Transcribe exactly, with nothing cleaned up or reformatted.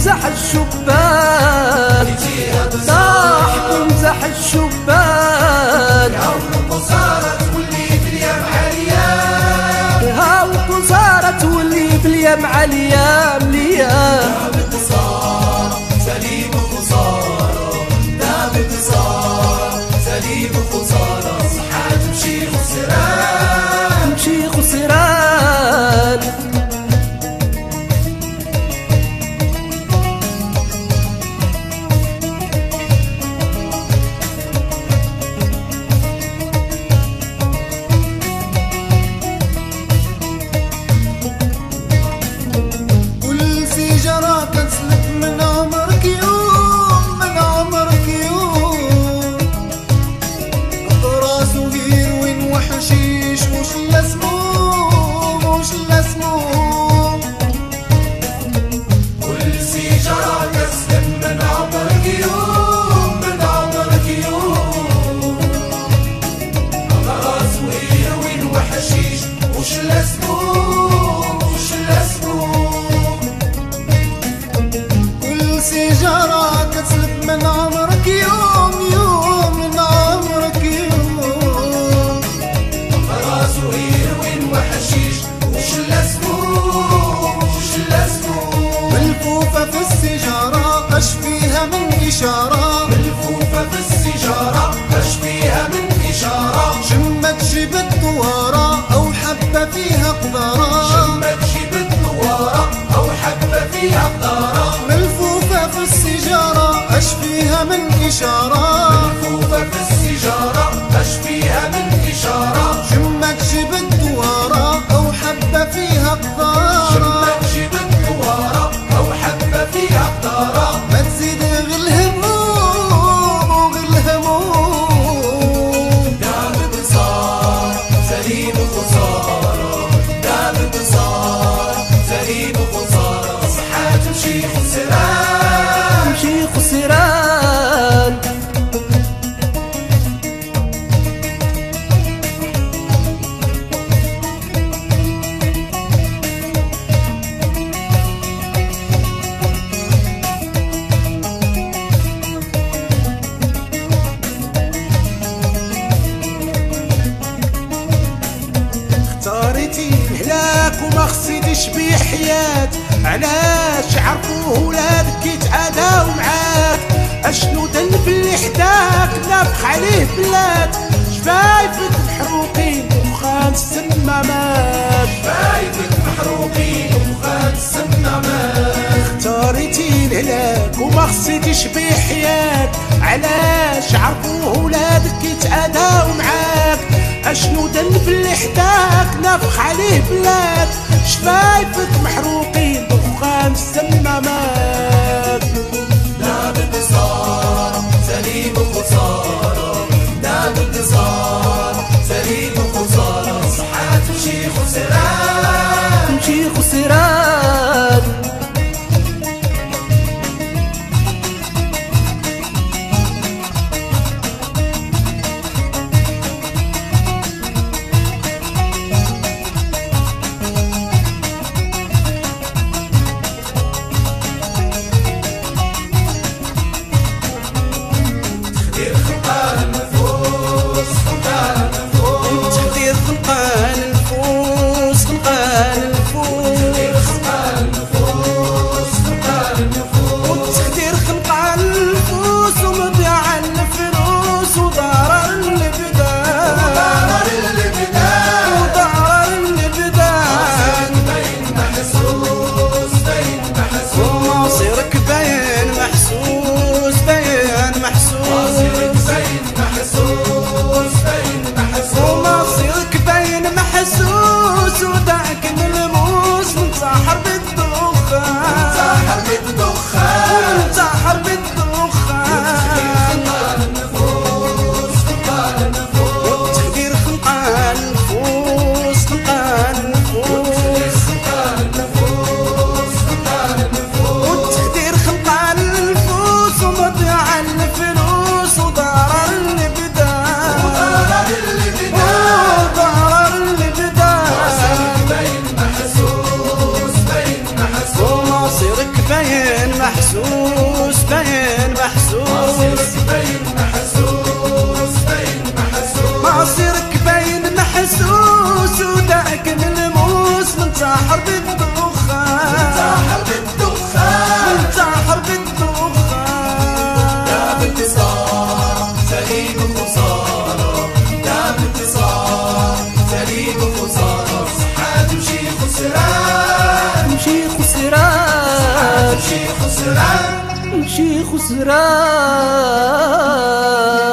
يمزح الشبان، صاحب يمزح الشبان. هاو صارت واللي باليم عليام، هاو صارت واللي باليم عليام ليام. دام انتصار سليم خسارة، دام انتصار سليم خسارة، صحة تمشي خسران تمشي خسران. سيجارة كتسلب من عمرك يوم يوم من عمرك يوم. راس وهيروين وحشيش وش الاسموم وش الاسموم. ملفوفة في السيجارة اش فيها من إشارة، ملفوفة في السيجارة اش فيها من إشارة. شمت جبت دوارة أو حبة فيها قذارة، شمت جبت دوارة أو حبة فيها قذارة. في السيجارة اش فيها من إشارة، ملفوفة في السيجارة اش فيها من إشارة. شمك جبت دوارة أو حبة فيها قذارة، شمك جبت دوارة أو حبة فيها قذارة. ما تزيد غير الهموم وغير الهموم. دام انتصار سليم خسارة، دام انتصار سليم خسارة، صحة تمشي خسران تمشي خسران. اختاريتي الهلاك وما خصيتيش بيه حياة، علاش عرفوه ولادك يتعاداو معاك؟ اشنو ذنب اللي حداك نافخ عليه بلاد؟ شفايفك محروقين ودخان السمامات، شفايفك محروقين ودخان السمامات. اختاريتي الهلاك وما خصيتيش بيه حياة، علاش عرفوه ولادك يتعاداو معاك؟ اشنو ذنب اللي حداك نافخ عليه بلاد؟ شفايفك محروقين دخان السمامات. دام انتصار سليم خسارة، دام انتصار سليم خسارة، صحة تمشي خسران تمشي خسران. تخدير خلقان النفوس خلقان النفوس وتخدير خلقان النفوس ومضيع الفلوس وضرر البدان وضرر البدان. بين محسوس بين محسوس مصيرك باين محسوس باين محسوس بين محسوس بين محسوس. ومصيرك باين محسوس وداك ملموس منتحر بالدخان، ساحر بالدخان منتحر بالدخان. النفوس خلقان النفوس تخدير خلقان النفوس خلقان النفوس خلقان النفوس خلقان النفوس. والتخدير خلقان محسوس باين محسوس باين محسوس باين محسوس مصيرك باين محسوس وداك ملموس من سحر بالدخان انتحر بالدخان انتحر بالدخان يا بانتصار سليم خسارة يا بانتصار سليم خسارة صحة تمشي خسران تمشي خسران تمشي خسران تمشي خسران